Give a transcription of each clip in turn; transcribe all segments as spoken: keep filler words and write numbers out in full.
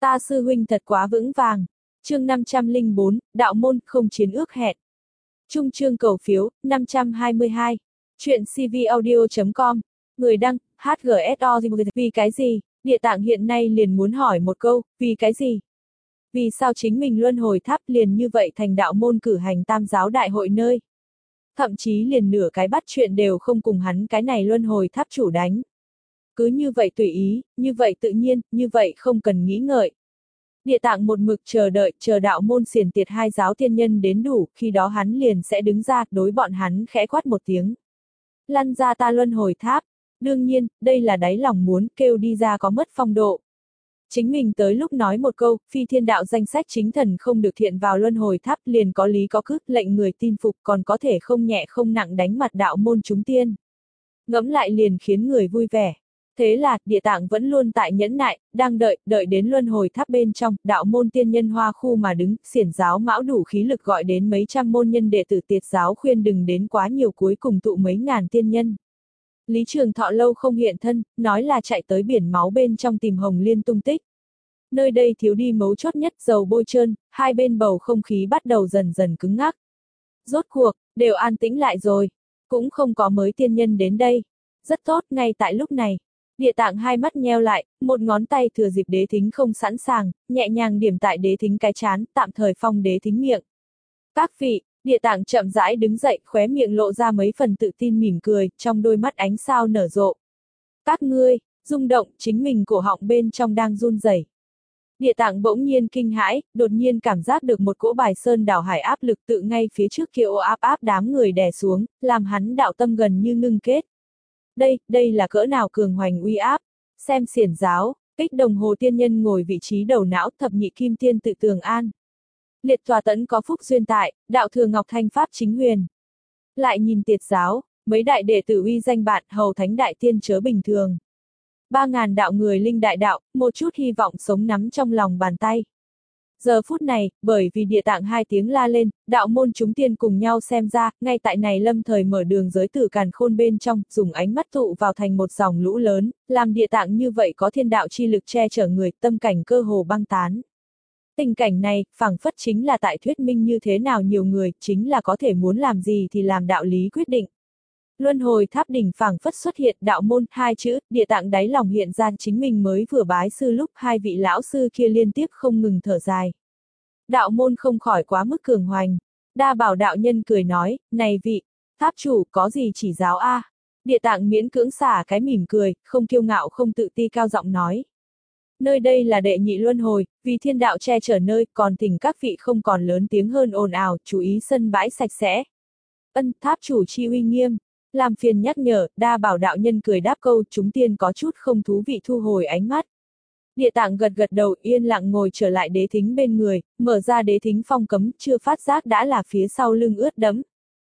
Ta sư huynh thật quá vững vàng. Chương năm trăm lẻ bốn, đạo môn không chiến ước hẹn. Trung chương cầu phiếu, năm trăm hai mươi hai. Chuyện cvaudio chấm com. Người đăng, hát giê ét o. Vì cái gì? Địa Tạng hiện nay liền muốn hỏi một câu, vì cái gì? Vì sao chính mình luân hồi tháp liền như vậy thành đạo môn cử hành tam giáo đại hội nơi? Thậm chí liền nửa cái bắt chuyện đều không cùng hắn cái này luân hồi tháp chủ đánh. Cứ như vậy tùy ý, như vậy tự nhiên, như vậy không cần nghĩ ngợi. Địa Tạng một mực chờ đợi, chờ đạo môn xiển tiệt hai giáo tiên nhân đến đủ, khi đó hắn liền sẽ đứng ra, đối bọn hắn khẽ quát một tiếng. Lăn ra ta luân hồi tháp. Đương nhiên, đây là đáy lòng muốn, kêu đi ra có mất phong độ. Chính mình tới lúc nói một câu, phi thiên đạo danh sách chính thần không được thiện vào luân hồi tháp, liền có lý có cứ, lệnh người tin phục, còn có thể không nhẹ không nặng đánh mặt đạo môn chúng tiên. Ngẫm lại liền khiến người vui vẻ. Thế là, Địa Tạng vẫn luôn tại nhẫn nại, đang đợi, đợi đến luân hồi tháp bên trong, đạo môn tiên nhân hoa khu mà đứng, xiển giáo mão đủ khí lực gọi đến mấy trăm môn nhân đệ tử tiệt giáo khuyên đừng đến quá nhiều, cuối cùng tụ mấy ngàn tiên nhân. Lý Trường Thọ lâu không hiện thân, nói là chạy tới biển máu bên trong tìm Hồng Liên tung tích. Nơi đây thiếu đi mấu chốt nhất, dầu bôi trơn, hai bên bầu không khí bắt đầu dần dần cứng ngắc. Rốt cuộc, đều an tĩnh lại rồi, cũng không có mới tiên nhân đến đây. Rất tốt, ngay tại lúc này. Địa Tạng hai mắt nheo lại, một ngón tay thừa dịp đế thính không sẵn sàng, nhẹ nhàng điểm tại đế thính cái chán, tạm thời phong đế thính miệng. Các vị, Địa Tạng chậm rãi đứng dậy, khóe miệng lộ ra mấy phần tự tin mỉm cười, trong đôi mắt ánh sao nở rộ. Các ngươi, rung động, chính mình cổ họng bên trong đang run rẩy. Địa Tạng bỗng nhiên kinh hãi, đột nhiên cảm giác được một cỗ bài sơn đảo hải áp lực tự ngay phía trước kia ô áp áp đám người đè xuống, làm hắn đạo tâm gần như ngưng kết. Đây, đây là cỡ nào cường hoành uy áp. Xem xiển giáo, Kích Đồng Hồ tiên nhân ngồi vị trí đầu não, thập nhị kim tiên tự tường an. Liệt tòa tẫn có phúc duyên tại, đạo thừa ngọc thanh pháp chính huyền. Lại nhìn tiệt giáo, mấy đại đệ tử uy danh bạn, hầu thánh đại tiên chớ bình thường. Ba ngàn đạo người linh đại đạo, một chút hy vọng sống nắm trong lòng bàn tay. Giờ phút này, bởi vì Địa Tạng hai tiếng la lên, đạo môn chúng tiên cùng nhau xem ra, ngay tại này lâm thời mở đường giới tử càn khôn bên trong, dùng ánh mắt tụ vào thành một dòng lũ lớn, làm Địa Tạng như vậy có thiên đạo chi lực che chở người, tâm cảnh cơ hồ băng tán. Tình cảnh này, phảng phất chính là tại thuyết minh như thế nào nhiều người, chính là có thể muốn làm gì thì làm đạo lý quyết định. Luân hồi tháp đỉnh phảng phất xuất hiện đạo môn hai chữ, Địa Tạng đáy lòng hiện ra chính mình mới vừa bái sư lúc hai vị lão sư kia liên tiếp không ngừng thở dài. Đạo môn không khỏi quá mức cường hoành. Đa Bảo đạo nhân cười nói, này vị, tháp chủ có gì chỉ giáo a? Địa Tạng miễn cưỡng xả cái mỉm cười, không kiêu ngạo không tự ti cao giọng nói. Nơi đây là đệ nhị luân hồi, vì thiên đạo che chở nơi, còn thỉnh các vị không còn lớn tiếng hơn ồn ào, chú ý sân bãi sạch sẽ. Ân, tháp chủ chi uy nghiêm. Làm phiền nhắc nhở, Đa Bảo đạo nhân cười đáp câu, chúng tiên có chút không thú vị thu hồi ánh mắt. Địa Tạng gật gật đầu, yên lặng ngồi trở lại đế thính bên người, mở ra đế thính phong cấm, chưa phát giác đã là phía sau lưng ướt đẫm.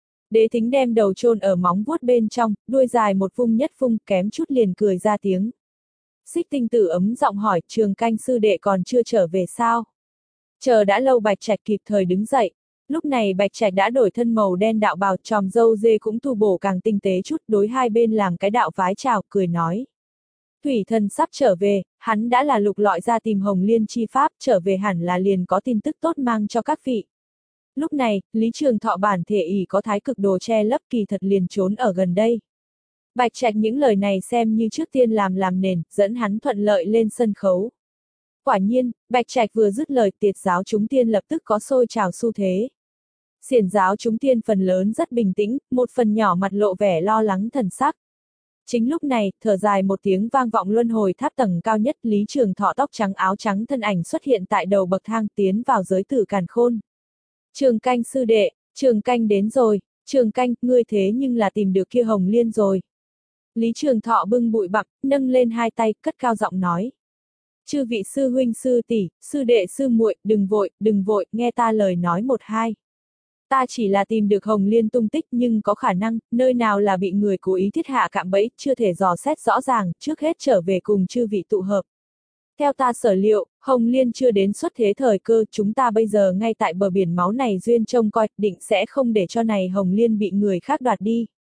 Đế thính đem đầu chôn ở móng vuốt bên trong, đuôi dài một vung nhất vung, kém chút liền cười ra tiếng. Xích Tinh Tử ấm giọng hỏi, Trường Canh sư đệ còn chưa trở về sao? Chờ đã lâu Bạch Trạch kịp thời đứng dậy. Lúc này Bạch Trạch đã đổi thân màu đen đạo bào, tròm râu dê cũng tu bổ càng tinh tế chút, đối hai bên làm cái đạo vái chào, cười nói. Thủy thần sắp trở về, hắn đã là lục lọi ra tìm Hồng Liên chi pháp, trở về hẳn là liền có tin tức tốt mang cho các vị. Lúc này, Lý Trường Thọ bản thể ỷ có thái cực đồ che lấp, kỳ thật liền trốn ở gần đây. Bạch Trạch những lời này xem như trước tiên làm làm nền, dẫn hắn thuận lợi lên sân khấu. Quả nhiên, Bạch Trạch vừa dứt lời, tiệt giáo chúng tiên lập tức có sôi trào xu thế. Xiển giáo chúng tiên phần lớn rất bình tĩnh, một phần nhỏ mặt lộ vẻ lo lắng thần sắc. Chính lúc này, thở dài một tiếng vang vọng luân hồi tháp tầng cao nhất, Lý Trường Thọ tóc trắng áo trắng thân ảnh xuất hiện tại đầu bậc thang tiến vào giới tử càn khôn. Trường Canh sư đệ, Trường Canh đến rồi, Trường Canh, ngươi thế nhưng là tìm được kia Hồng Liên rồi. Lý Trường Thọ bưng bụi bặm, nâng lên hai tay, cất cao giọng nói. Chư vị sư huynh sư tỷ, sư đệ sư muội, đừng vội, đừng vội, nghe ta lời nói một hai. Ta chỉ là tìm được Hồng Liên tung tích nhưng có khả năng, nơi nào là bị người cố ý thiết hạ cạm bẫy, chưa thể dò xét rõ ràng, trước hết trở về cùng chư vị tụ hợp. Theo ta sở liệu, Hồng Liên chưa đến xuất thế thời cơ, chúng ta bây giờ ngay tại bờ biển máu này duyên trông coi, định sẽ không để cho này Hồng Liên bị người khác đoạt đi.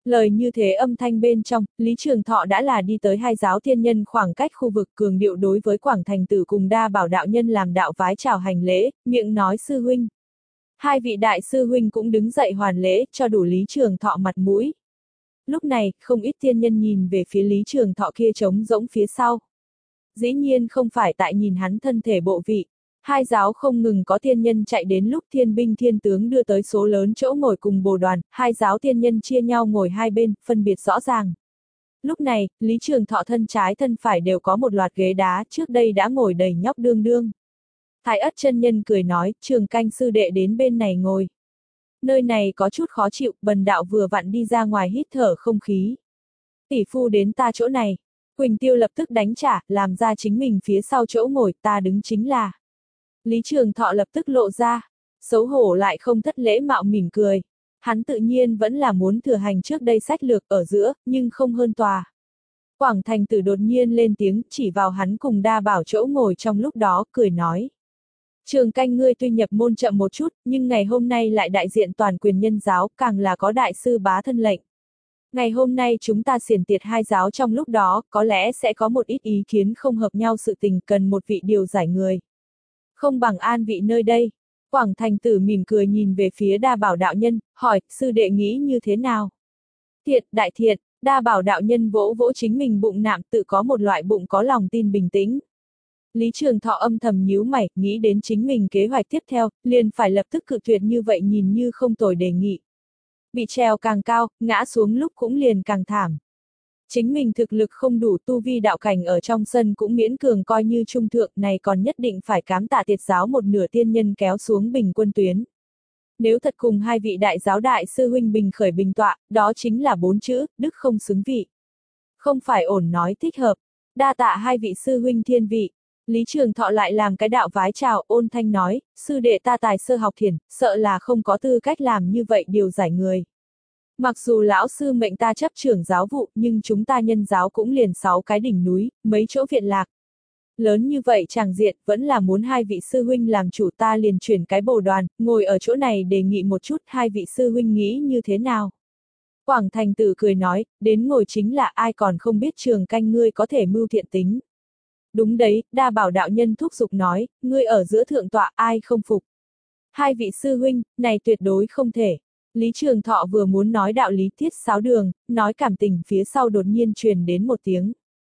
Lời như thế âm thanh bên trong, Lý Trường Thọ đã là đi tới hai giáo thiên nhân khoảng cách khu vực cường điệu đối với Quảng Thành Tử cùng đa bảo đạo nhân làm đạo vái chào hành lễ, miệng nói sư huynh. Hai vị đại sư huynh cũng đứng dậy hoàn lễ, cho đủ Lý Trường Thọ mặt mũi. Lúc này, không ít thiên nhân nhìn về phía Lý Trường Thọ kia trống rỗng phía sau. Dĩ nhiên không phải tại nhìn hắn thân thể bộ vị. Hai giáo không ngừng có thiên nhân chạy đến lúc thiên binh thiên tướng đưa tới số lớn chỗ ngồi cùng bồ đoàn, hai giáo thiên nhân chia nhau ngồi hai bên, phân biệt rõ ràng. Lúc này, Lý Trường Thọ thân trái thân phải đều có một loạt ghế đá, trước đây đã ngồi đầy nhóc đương đương. Thái Ất chân nhân cười nói, Trường Canh sư đệ đến bên này ngồi. Nơi này có chút khó chịu, bần đạo vừa vặn đi ra ngoài hít thở không khí. Tỷ phu đến ta chỗ này. Quỳnh Tiêu lập tức đánh trả, làm ra chính mình phía sau chỗ ngồi, ta đứng chính là. Lý Trường Thọ lập tức lộ ra, xấu hổ lại không thất lễ mạo mỉm cười. Hắn tự nhiên vẫn là muốn thừa hành trước đây sách lược ở giữa, nhưng không hơn tòa. Quảng Thành Tử đột nhiên lên tiếng, chỉ vào hắn cùng đa bảo chỗ ngồi trong lúc đó, cười nói. Trường Canh ngươi tuy nhập môn chậm một chút, nhưng ngày hôm nay lại đại diện toàn quyền nhân giáo, càng là có đại sư bá thân lệnh. Ngày hôm nay chúng ta xiển tiệt hai giáo trong lúc đó, có lẽ sẽ có một ít ý kiến không hợp nhau sự tình cần một vị điều giải người. Không bằng an vị nơi đây. Quảng Thành Tử mỉm cười nhìn về phía đa bảo đạo nhân, hỏi, sư đệ nghĩ như thế nào? Thiệt, đại thiệt, đa bảo đạo nhân vỗ vỗ chính mình bụng nạm tự có một loại bụng có lòng tin bình tĩnh. Lý Trường Thọ âm thầm nhíu mày, nghĩ đến chính mình kế hoạch tiếp theo, liền phải lập tức cự tuyệt như vậy nhìn như không tồi đề nghị. Bị treo càng cao, ngã xuống lúc cũng liền càng thảm. Chính mình thực lực không đủ tu vi đạo cảnh ở trong sân cũng miễn cường coi như trung thượng này còn nhất định phải cám tạ tiệt giáo một nửa tiên nhân kéo xuống bình quân tuyến. Nếu thật cùng hai vị đại giáo đại sư huynh bình khởi bình tọa, đó chính là bốn chữ, đức không xứng vị. Không phải ổn nói thích hợp, đa tạ hai vị sư huynh thiên vị. Lý Trường Thọ lại làm cái đạo vái chào, ôn thanh nói, sư đệ ta tài sơ học thiển, sợ là không có tư cách làm như vậy điều giải người. Mặc dù lão sư mệnh ta chấp trưởng giáo vụ, nhưng chúng ta nhân giáo cũng liền sáu cái đỉnh núi, mấy chỗ viện lạc. Lớn như vậy chàng diện, vẫn là muốn hai vị sư huynh làm chủ, ta liền chuyển cái bồ đoàn, ngồi ở chỗ này đề nghị một chút, hai vị sư huynh nghĩ như thế nào. Quảng Thành Tử cười nói, đến ngồi chính là ai còn không biết Trường Canh ngươi có thể mưu thiện tính. Đúng đấy, đa bảo đạo nhân thúc giục nói, ngươi ở giữa thượng tọa ai không phục. Hai vị sư huynh, này tuyệt đối không thể. Lý Trường Thọ vừa muốn nói đạo lý thiết sáo đường, nói cảm tình phía sau đột nhiên truyền đến một tiếng.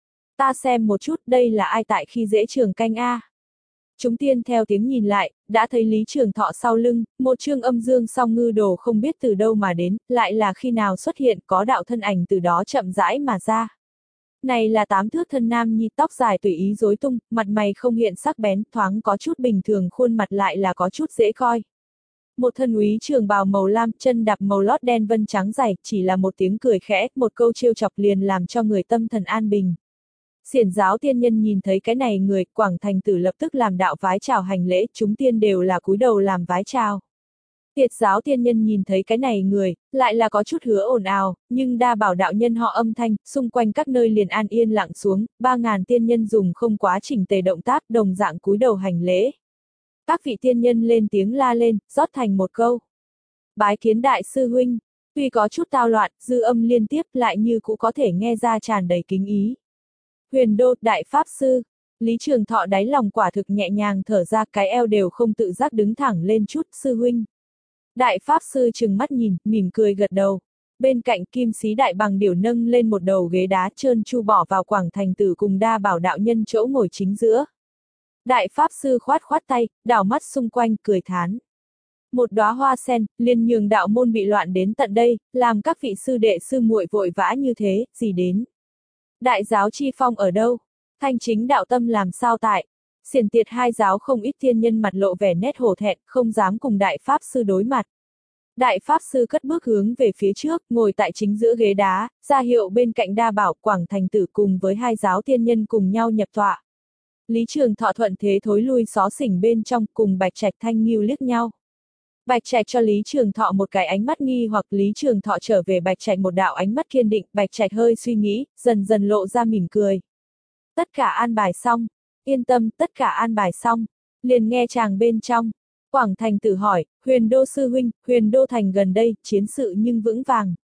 Ta xem một chút đây là ai tại khi dễ Trường Canh a. Chúng tiên theo tiếng nhìn lại, đã thấy Lý Trường Thọ sau lưng, một trương âm dương song ngư đồ không biết từ đâu mà đến, lại là khi nào xuất hiện có đạo thân ảnh từ đó chậm rãi mà ra. Này là tám thước thân nam nhi tóc dài tùy ý rối tung, mặt mày không hiện sắc bén, thoáng có chút bình thường khuôn mặt lại là có chút dễ coi. Một thân úy trường bào màu lam, chân đạp màu lót đen vân trắng dày, chỉ là một tiếng cười khẽ, một câu trêu chọc liền làm cho người tâm thần an bình. Xiển giáo tiên nhân nhìn thấy cái này người, Quảng Thành Tử lập tức làm đạo vái chào hành lễ, chúng tiên đều là cúi đầu làm vái chào. Tiệt giáo tiên nhân nhìn thấy cái này người, lại là có chút hứa ồn ào, nhưng đa bảo đạo nhân họ âm thanh, xung quanh các nơi liền an yên lặng xuống, ba ngàn tiên nhân dùng không quá chỉnh tề động tác đồng dạng cúi đầu hành lễ. Các vị tiên nhân lên tiếng la lên, rót thành một câu. Bái kiến đại sư huynh, tuy có chút tao loạn, dư âm liên tiếp lại như cũng có thể nghe ra tràn đầy kính ý. Huyền đô, đại pháp sư, Lý Trường Thọ đáy lòng quả thực nhẹ nhàng thở ra, cái eo đều không tự giác đứng thẳng lên chút, sư huynh. Đại pháp sư trừng mắt nhìn, mỉm cười gật đầu. Bên cạnh kim sĩ đại bằng điểu nâng lên một đầu ghế đá trơn tru bỏ vào Quảng Thành Tử cùng đa bảo đạo nhân chỗ ngồi chính giữa. Đại pháp sư khoát khoát tay, đảo mắt xung quanh, cười thán. Một đóa hoa sen, liền nhường đạo môn bị loạn đến tận đây, làm các vị sư đệ sư muội vội vã như thế, gì đến. Đại giáo chi phong ở đâu? Thanh chính đạo tâm làm sao tại? Xiển tiệt hai giáo không ít tiên nhân mặt lộ vẻ nét hổ thẹn, không dám cùng đại pháp sư đối mặt. Đại pháp sư cất bước hướng về phía trước, ngồi tại chính giữa ghế đá, ra hiệu bên cạnh đa bảo Quảng Thành Tử cùng với hai giáo tiên nhân cùng nhau nhập tọa. Lý Trường Thọ thuận thế thối lui xó xỉnh bên trong cùng Bạch Trạch Thanh Nghiêu liếc nhau. Bạch Trạch cho Lý Trường Thọ một cái ánh mắt nghi hoặc Lý Trường Thọ trở về Bạch Trạch một đạo ánh mắt kiên định, Bạch Trạch hơi suy nghĩ, dần dần lộ ra mỉm cười. Tất cả an bài xong, yên tâm, tất cả an bài xong, liền nghe chàng bên trong. Quảng Thành Tử hỏi, Huyền Đô sư huynh, Huyền Đô thành gần đây, chiến sự nhưng vững vàng.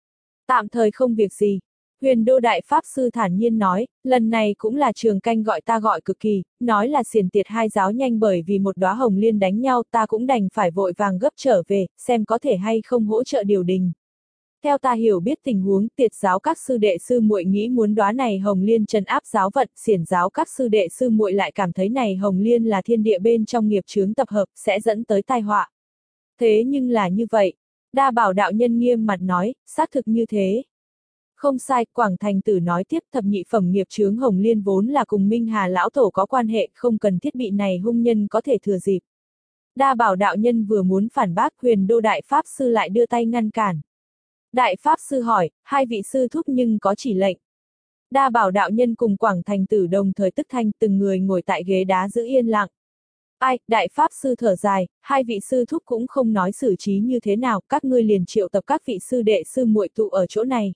Tạm thời không việc gì. Huyền Đô Đại Pháp Sư thản nhiên nói, lần này cũng là Trường Canh gọi ta gọi cực kỳ, nói là xiển tiệt hai giáo nhanh bởi vì một đóa hồng liên đánh nhau ta cũng đành phải vội vàng gấp trở về, xem có thể hay không hỗ trợ điều đình. Theo ta hiểu biết tình huống, tiệt giáo các sư đệ sư muội nghĩ muốn đóa này hồng liên trấn áp giáo vận, xiển giáo các sư đệ sư muội lại cảm thấy này hồng liên là thiên địa bên trong nghiệp chướng tập hợp, sẽ dẫn tới tai họa. Thế nhưng là như vậy. Đa Bảo đạo nhân nghiêm mặt nói, xác thực như thế. Không sai, Quảng Thành Tử nói tiếp, thập nhị phẩm nghiệp chướng hồng liên vốn là cùng Minh Hà lão tổ có quan hệ, không cần thiết bị này hung nhân có thể thừa dịp. Đa Bảo đạo nhân vừa muốn phản bác, Huyền Đô Đại Pháp Sư lại đưa tay ngăn cản. Đại Pháp Sư hỏi, hai vị sư thúc nhưng có chỉ lệnh. Đa Bảo đạo nhân cùng Quảng Thành Tử đồng thời tức thanh, từng người ngồi tại ghế đá giữ yên lặng. Ai, Đại Pháp Sư thở dài, hai vị sư thúc cũng không nói xử trí như thế nào, các ngươi liền triệu tập các vị sư đệ sư muội tụ ở chỗ này.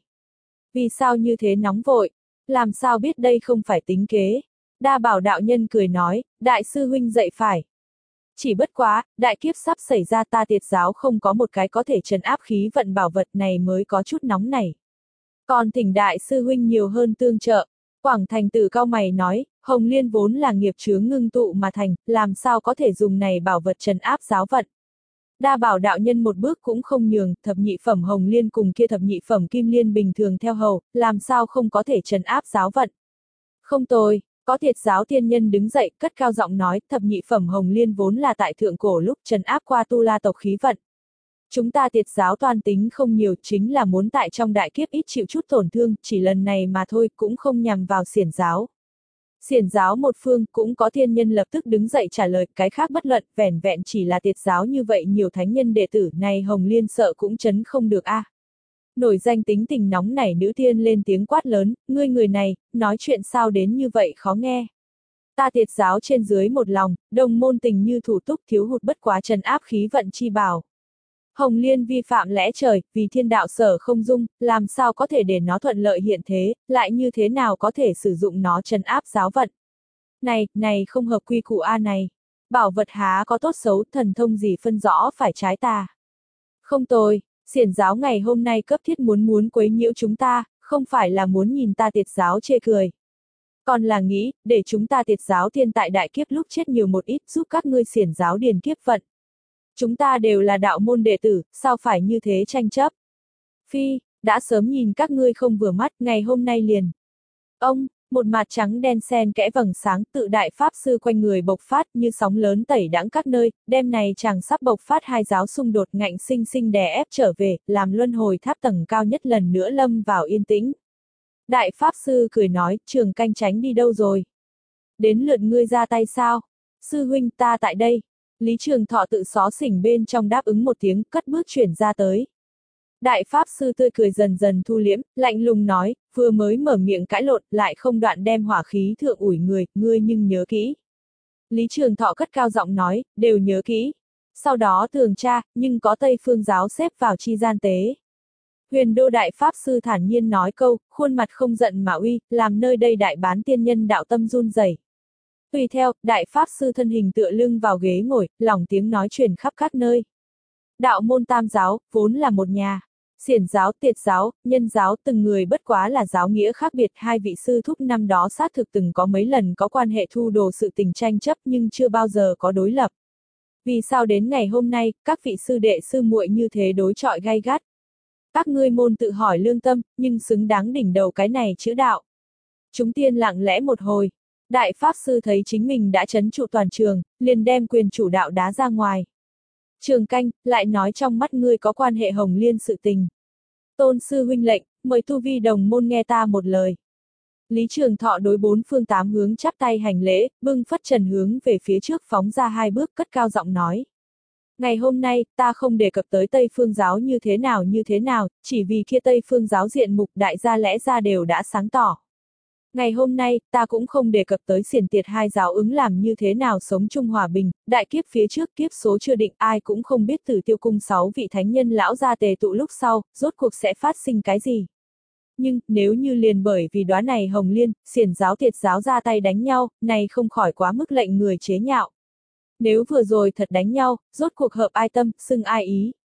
Vì sao như thế nóng vội? Làm sao biết đây không phải tính kế? Đa Bảo đạo nhân cười nói, đại sư huynh dạy phải. Chỉ bất quá, đại kiếp sắp xảy ra ta tiệt giáo không có một cái có thể trấn áp khí vận bảo vật này mới có chút nóng này. Còn thỉnh đại sư huynh nhiều hơn tương trợ. Quảng Thành Tử cao mày nói, hồng liên vốn là nghiệp chướng ngưng tụ mà thành, làm sao có thể dùng này bảo vật trấn áp giáo vận. Đa Bảo đạo nhân một bước cũng không nhường, thập nhị phẩm hồng liên cùng kia thập nhị phẩm kim liên bình thường theo hầu, làm sao không có thể trấn áp giáo vận. Không tồi, có thiệt giáo tiên nhân đứng dậy, cất cao giọng nói, thập nhị phẩm hồng liên vốn là tại thượng cổ lúc trấn áp qua tu la tộc khí vận. Chúng ta tiệt giáo toàn tính không nhiều, chính là muốn tại trong đại kiếp ít chịu chút tổn thương, chỉ lần này mà thôi, cũng không nhằm vào xiển giáo. Xiển giáo một phương, cũng có thiên nhân lập tức đứng dậy trả lời, cái khác bất luận, vẻn vẹn chỉ là tiệt giáo như vậy nhiều thánh nhân đệ tử, này hồng liên sợ cũng chấn không được a. À. Nổi danh tính tình nóng nảy nữ tiên lên tiếng quát lớn, ngươi người này, nói chuyện sao đến như vậy khó nghe. Ta tiệt giáo trên dưới một lòng, đồng môn tình như thủ túc thiếu hụt bất quá trấn áp khí vận chi bảo. Hồng liên vi phạm lẽ trời, vì thiên đạo sở không dung, làm sao có thể để nó thuận lợi hiện thế, lại như thế nào có thể sử dụng nó trấn áp giáo vận. Này, này không hợp quy củ A này. Bảo vật há có tốt xấu, thần thông gì phân rõ phải trái tà. Không tồi, xiển giáo ngày hôm nay cấp thiết muốn muốn quấy nhiễu chúng ta, không phải là muốn nhìn ta tiệt giáo chê cười. Còn là nghĩ, để chúng ta tiệt giáo thiên tại đại kiếp lúc chết nhiều một ít giúp các ngươi xiển giáo điền kiếp vận. Chúng ta đều là đạo môn đệ tử, sao phải như thế tranh chấp? Phi, đã sớm nhìn các ngươi không vừa mắt, ngày hôm nay liền. Ông, một mặt trắng đen xen kẽ vầng sáng tự đại pháp sư quanh người bộc phát như sóng lớn tẩy đãng các nơi, đêm này chàng sắp bộc phát hai giáo xung đột ngạnh sinh sinh đè ép trở về, làm luân hồi tháp tầng cao nhất lần nữa lâm vào yên tĩnh. Đại pháp sư cười nói, Trường Canh tránh đi đâu rồi? Đến lượt ngươi ra tay sao? Sư huynh ta tại đây. Lý Trường Thọ tự xó xỉnh bên trong đáp ứng một tiếng, cất bước chuyển ra tới. Đại Pháp Sư tươi cười dần dần thu liễm, lạnh lùng nói, vừa mới mở miệng cãi lộn, lại không đoạn đem hỏa khí thượng ủi người, ngươi nhưng nhớ kỹ. Lý Trường Thọ cất cao giọng nói, đều nhớ kỹ. Sau đó tường tra, nhưng có Tây Phương giáo xếp vào chi gian tế. Huyền Đô Đại Pháp Sư thản nhiên nói câu, khuôn mặt không giận mà uy, làm nơi đây đại bán tiên nhân đạo tâm run rẩy. Tùy theo, Đại Pháp Sư thân hình tựa lưng vào ghế ngồi, lòng tiếng nói truyền khắp các nơi. Đạo môn tam giáo, vốn là một nhà. Xiển giáo, tiệt giáo, nhân giáo, từng người bất quá là giáo nghĩa khác biệt. Hai vị sư thúc năm đó xác thực từng có mấy lần có quan hệ thu đồ sự tình tranh chấp nhưng chưa bao giờ có đối lập. Vì sao đến ngày hôm nay, các vị sư đệ sư muội như thế đối chọi gay gắt? Các ngươi môn tự hỏi lương tâm, nhưng xứng đáng đỉnh đầu cái này chữ đạo. Chúng tiên lặng lẽ một hồi. Đại Pháp Sư thấy chính mình đã trấn trụ toàn trường, liền đem quyền chủ đạo đá ra ngoài. Trường Canh, lại nói trong mắt ngươi có quan hệ hồng liên sự tình. Tôn sư huynh lệnh, mời tu vi đồng môn nghe ta một lời. Lý Trường Thọ đối bốn phương tám hướng chắp tay hành lễ, bưng phất trần hướng về phía trước phóng ra hai bước cất cao giọng nói. Ngày hôm nay, ta không đề cập tới Tây Phương giáo như thế nào như thế nào, chỉ vì kia Tây Phương giáo diện mục đại gia lẽ ra đều đã sáng tỏ. Ngày hôm nay, ta cũng không đề cập tới xiển tiệt hai giáo ứng làm như thế nào sống chung hòa bình, đại kiếp phía trước kiếp số chưa định ai cũng không biết Tử Tiêu cung sáu vị thánh nhân lão gia tề tụ lúc sau, rốt cuộc sẽ phát sinh cái gì. Nhưng, nếu như liền bởi vì đóa này hồng liên, xiển giáo tiệt giáo ra tay đánh nhau, này không khỏi quá mức lệnh người chế nhạo. Nếu vừa rồi thật đánh nhau, rốt cuộc hợp ai tâm, xưng ai ý.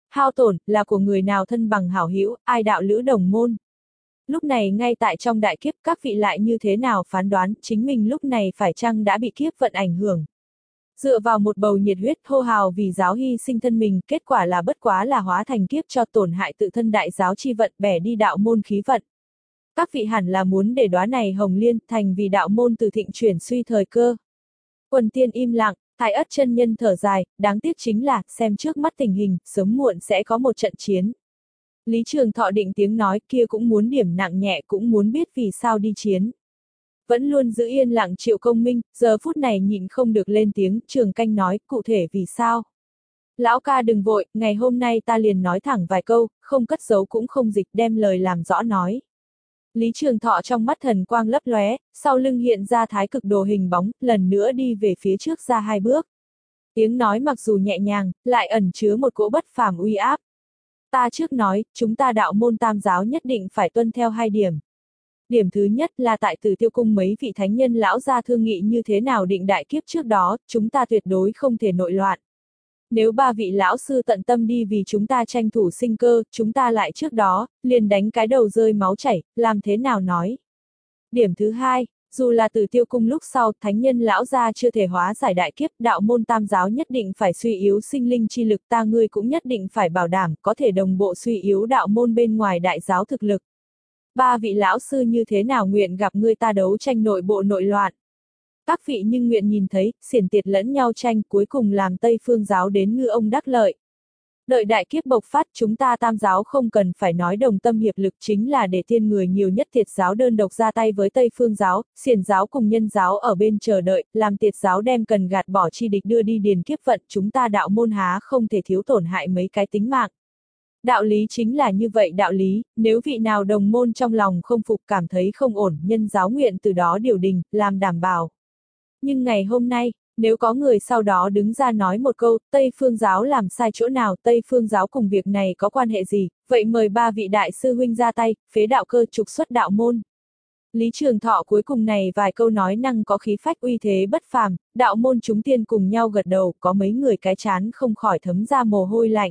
Hao tổn, là của người nào thân bằng hảo hữu, ai đạo lữ đồng môn. Lúc này ngay tại trong đại kiếp các vị lại như thế nào phán đoán chính mình lúc này phải chăng đã bị kiếp vận ảnh hưởng. Dựa vào một bầu nhiệt huyết hô hào vì giáo hy sinh thân mình, kết quả là bất quá là hóa thành kiếp cho tổn hại tự thân đại giáo chi vận, bẻ đi đạo môn khí vận. Các vị hẳn là muốn để đóa này hồng liên thành vì đạo môn từ thịnh chuyển suy thời cơ. Quần tiên im lặng, Thái Ất chân nhân thở dài, đáng tiếc chính là, xem trước mắt tình hình, sớm muộn sẽ có một trận chiến. Lý Trường Thọ định tiếng nói, kia cũng muốn điểm nặng nhẹ, cũng muốn biết vì sao đi chiến. Vẫn luôn giữ yên lặng Triệu Công Minh, giờ phút này nhịn không được lên tiếng, Trường Canh nói, cụ thể vì sao. Lão ca đừng vội, ngày hôm nay ta liền nói thẳng vài câu, không cất giấu cũng không dịch, đem lời làm rõ nói. Lý Trường Thọ trong mắt thần quang lấp lóe, sau lưng hiện ra thái cực đồ hình bóng, lần nữa đi về phía trước ra hai bước. Tiếng nói mặc dù nhẹ nhàng, lại ẩn chứa một cỗ bất phàm uy áp. Ta trước nói, chúng ta đạo môn tam giáo nhất định phải tuân theo hai điểm. Điểm thứ nhất là tại Tử Tiêu Cung mấy vị thánh nhân lão gia thương nghị như thế nào định đại kiếp trước đó, chúng ta tuyệt đối không thể nội loạn. Nếu ba vị lão sư tận tâm đi vì chúng ta tranh thủ sinh cơ, chúng ta lại trước đó, liền đánh cái đầu rơi máu chảy, làm thế nào nói. Điểm thứ hai, dù là Tử Tiêu Cung lúc sau, thánh nhân lão gia chưa thể hóa giải đại kiếp, đạo môn tam giáo nhất định phải suy yếu sinh linh chi lực, ta ngươi cũng nhất định phải bảo đảm có thể đồng bộ suy yếu đạo môn bên ngoài đại giáo thực lực. Ba vị lão sư như thế nào nguyện gặp ngươi ta đấu tranh nội bộ nội loạn. Các vị nhưng nguyện nhìn thấy, xiển tiệt lẫn nhau tranh, cuối cùng làm Tây Phương giáo đến ngư ông đắc lợi. Đợi đại kiếp bộc phát, chúng ta tam giáo không cần phải nói đồng tâm hiệp lực, chính là để tiên người nhiều nhất tiệt giáo đơn độc ra tay với Tây Phương giáo, xiển giáo cùng nhân giáo ở bên chờ đợi, làm tiệt giáo đem cần gạt bỏ chi địch đưa đi điền kiếp vận, chúng ta đạo môn há không thể thiếu tổn hại mấy cái tính mạng. Đạo lý chính là như vậy đạo lý, nếu vị nào đồng môn trong lòng không phục cảm thấy không ổn, nhân giáo nguyện từ đó điều đình, làm đảm bảo. Nhưng ngày hôm nay, nếu có người sau đó đứng ra nói một câu, Tây Phương giáo làm sai chỗ nào, Tây Phương giáo cùng việc này có quan hệ gì, vậy mời ba vị đại sư huynh ra tay, phế đạo cơ trục xuất đạo môn. Lý Trường Thọ cuối cùng này vài câu nói năng có khí phách uy thế bất phàm, đạo môn chúng tiên cùng nhau gật đầu, có mấy người cái chán không khỏi thấm ra mồ hôi lạnh.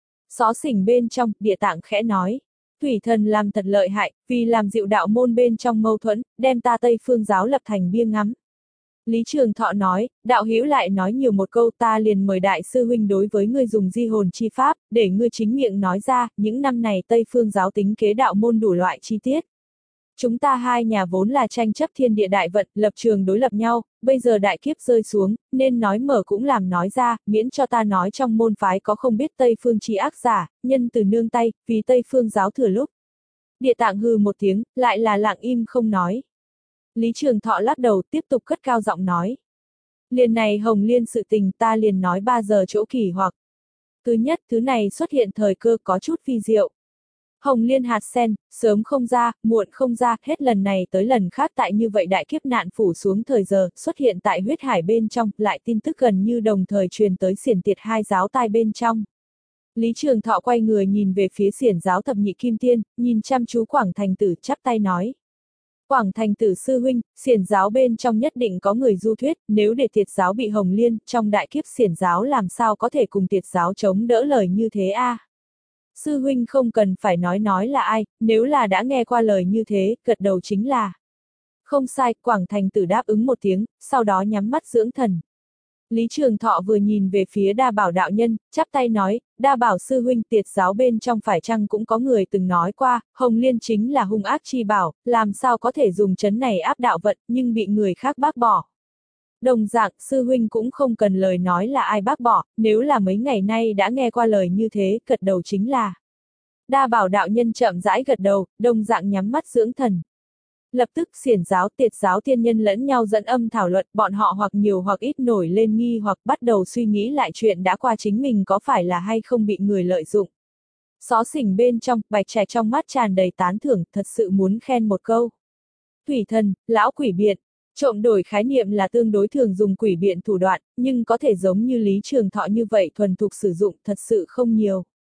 Xó xỉnh bên trong, Địa Tạng khẽ nói, Thủy Thần làm thật lợi hại, vì làm dịu đạo môn bên trong mâu thuẫn, đem ta Tây Phương giáo lập thành bia ngắm. Lý Trường Thọ nói, đạo hữu lại nói nhiều một câu, ta liền mời đại sư huynh đối với ngươi dùng di hồn chi pháp, để ngươi chính miệng nói ra, những năm này Tây Phương giáo tính kế đạo môn đủ loại chi tiết. Chúng ta hai nhà vốn là tranh chấp thiên địa đại vận, lập trường đối lập nhau, bây giờ đại kiếp rơi xuống, nên nói mở cũng làm nói ra, miễn cho ta nói trong môn phái có không biết Tây Phương chi ác giả, nhân từ nương tay, vì Tây Phương giáo thừa lúc. Địa Tạng hừ một tiếng, lại là lặng im không nói. Lý Trường Thọ lắc đầu tiếp tục cất cao giọng nói. Liền này hồng liên sự tình ta liền nói ba giờ chỗ kỳ hoặc. Thứ nhất, thứ này xuất hiện thời cơ có chút phi diệu. Hồng liên hạt sen, sớm không ra, muộn không ra, hết lần này tới lần khác tại như vậy đại kiếp nạn phủ xuống thời giờ, xuất hiện tại huyết hải bên trong, lại tin tức gần như đồng thời truyền tới xiển tiệt hai giáo tai bên trong. Lý Trường Thọ quay người nhìn về phía xiển giáo thập nhị kim tiên, nhìn chăm chú Quảng Thành Tử chắp tay nói. Quảng Thành Tử sư huynh, xiển giáo bên trong nhất định có người du thuyết, nếu để tiệt giáo bị hồng liên, trong đại kiếp xiển giáo làm sao có thể cùng tiệt giáo chống đỡ lời như thế a? À? Sư huynh không cần phải nói nói là ai, nếu là đã nghe qua lời như thế, gật đầu chính là. Không sai, Quảng Thành Tử đáp ứng một tiếng, sau đó nhắm mắt dưỡng thần. Lý Trường Thọ vừa nhìn về phía Đa Bảo đạo nhân, chắp tay nói, Đa Bảo sư huynh tiệt giáo bên trong phải chăng cũng có người từng nói qua, Hồng Liên chính là hung ác chi bảo, làm sao có thể dùng chấn này áp đạo vận, nhưng bị người khác bác bỏ. Đồng dạng, sư huynh cũng không cần lời nói là ai bác bỏ, nếu là mấy ngày nay đã nghe qua lời như thế, gật đầu chính là. Đa Bảo đạo nhân chậm rãi gật đầu, đồng dạng nhắm mắt dưỡng thần. Lập tức xiển giáo tiệt giáo tiên nhân lẫn nhau dẫn âm thảo luận, bọn họ hoặc nhiều hoặc ít nổi lên nghi hoặc bắt đầu suy nghĩ lại chuyện đã qua chính mình có phải là hay không bị người lợi dụng. Xó xỉnh bên trong, Bạch Trạch trong mắt tràn đầy tán thưởng, thật sự muốn khen một câu. Thủy thần, lão quỷ biện. Trộm đổi khái niệm là tương đối thường dùng quỷ biện thủ đoạn, nhưng có thể giống như Lý Trường Thọ như vậy thuần thục sử dụng thật sự không nhiều.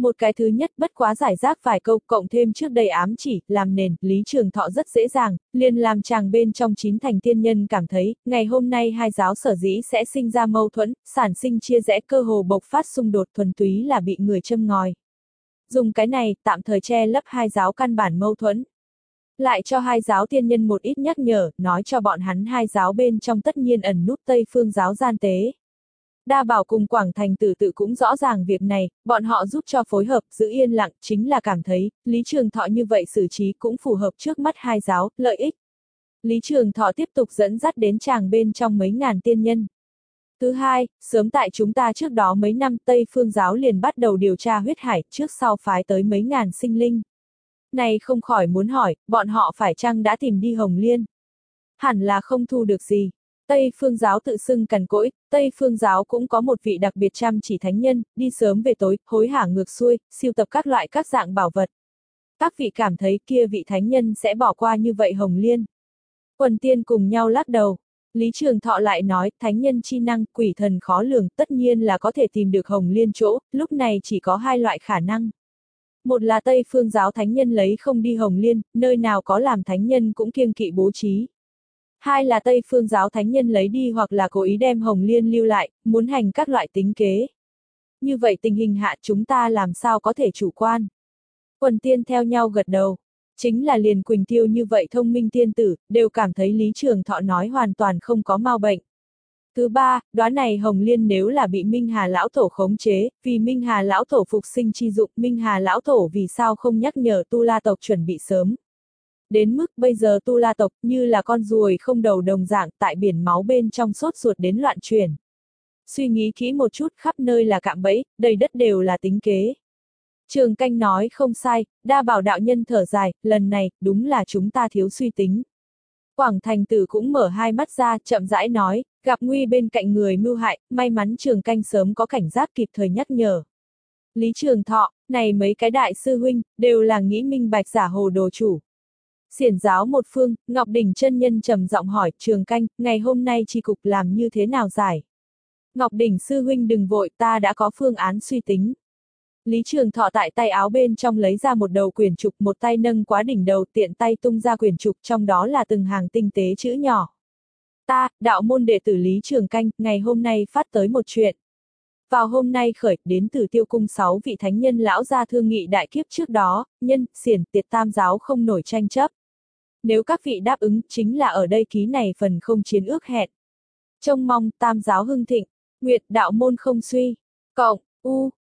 Một cái thứ nhất bất quá giải rác vài câu, cộng thêm trước đây ám chỉ, làm nền, Lý Trường Thọ rất dễ dàng, liền làm chàng bên trong chín thành tiên nhân cảm thấy, ngày hôm nay hai giáo sở dĩ sẽ sinh ra mâu thuẫn, sản sinh chia rẽ cơ hồ bộc phát xung đột thuần túy là bị người châm ngòi. Dùng cái này, tạm thời che lấp hai giáo căn bản mâu thuẫn. Lại cho hai giáo tiên nhân một ít nhắc nhở, nói cho bọn hắn hai giáo bên trong tất nhiên ẩn núp Tây Phương giáo gian tế. Đa Bảo cùng Quảng Thành Tử tự cũng rõ ràng việc này, bọn họ giúp cho phối hợp, giữ yên lặng, chính là cảm thấy, Lý Trường Thọ như vậy xử trí cũng phù hợp trước mắt hai giáo, lợi ích. Lý Trường Thọ tiếp tục dẫn dắt đến tràng bên trong mấy ngàn tiên nhân. Thứ hai, sớm tại chúng ta trước đó mấy năm Tây Phương giáo liền bắt đầu điều tra huyết hải, trước sau phái tới mấy ngàn sinh linh. Này không khỏi muốn hỏi, bọn họ phải chăng đã tìm đi Hồng Liên? Hẳn là không thu được gì. Tây Phương giáo tự xưng cằn cỗi, Tây Phương giáo cũng có một vị đặc biệt chăm chỉ thánh nhân, đi sớm về tối, hối hả ngược xuôi, siêu tập các loại các dạng bảo vật. Các vị cảm thấy kia vị thánh nhân sẽ bỏ qua như vậy Hồng Liên. Quần tiên cùng nhau lắc đầu. Lý Trường Thọ lại nói, thánh nhân chi năng, quỷ thần khó lường, tất nhiên là có thể tìm được Hồng Liên chỗ, lúc này chỉ có hai loại khả năng. Một là Tây Phương giáo thánh nhân lấy không đi Hồng Liên, nơi nào có làm thánh nhân cũng kiêng kỵ bố trí. Hai là Tây Phương giáo thánh nhân lấy đi hoặc là cố ý đem Hồng Liên lưu lại, muốn hành các loại tính kế. Như vậy tình hình hạ chúng ta làm sao có thể chủ quan. Quần tiên theo nhau gật đầu. Chính là liền Quỳnh Tiêu như vậy thông minh tiên tử, đều cảm thấy Lý Trường Thọ nói hoàn toàn không có mau bệnh. Thứ ba, đoá này Hồng Liên nếu là bị Minh Hà Lão Tổ khống chế, vì Minh Hà Lão Tổ phục sinh chi dụng, Minh Hà Lão Tổ vì sao không nhắc nhở Tu La tộc chuẩn bị sớm. Đến mức bây giờ Tu La tộc như là con ruồi không đầu đồng dạng tại biển máu bên trong sốt ruột đến loạn chuyển. Suy nghĩ kỹ một chút, khắp nơi là cạm bẫy, đầy đất đều là tính kế. Trường Canh nói không sai, Đa Bảo đạo nhân thở dài, lần này, đúng là chúng ta thiếu suy tính. Quảng Thành Tử cũng mở hai mắt ra, chậm rãi nói, gặp nguy bên cạnh người mưu hại, may mắn Trường Canh sớm có cảnh giác kịp thời nhắc nhở. Lý Trường Thọ, này mấy cái đại sư huynh, đều là nghĩ minh bạch giả hồ đồ chủ. Xiển giáo một phương, Ngọc Đỉnh chân nhân trầm giọng hỏi, Trường Canh, ngày hôm nay chi cục làm như thế nào giải? Ngọc Đỉnh sư huynh đừng vội, ta đã có phương án suy tính. Lý Trường Thọ tại tay áo bên trong lấy ra một đầu quyển trục, một tay nâng quá đỉnh đầu, tiện tay tung ra quyển trục, trong đó là từng hàng tinh tế chữ nhỏ. Ta, đạo môn đệ tử Lý Trường Canh, ngày hôm nay phát tới một chuyện. Vào hôm nay khởi, đến từ Tiêu Cung sáu vị thánh nhân lão gia thương nghị đại kiếp trước đó, nhân, xiển, tiệt tam giáo không nổi tranh chấp. Nếu các vị đáp ứng, chính là ở đây ký này phần không chiến ước hẹn. Trông mong tam giáo hưng thịnh, nguyệt đạo môn không suy, cộng, u,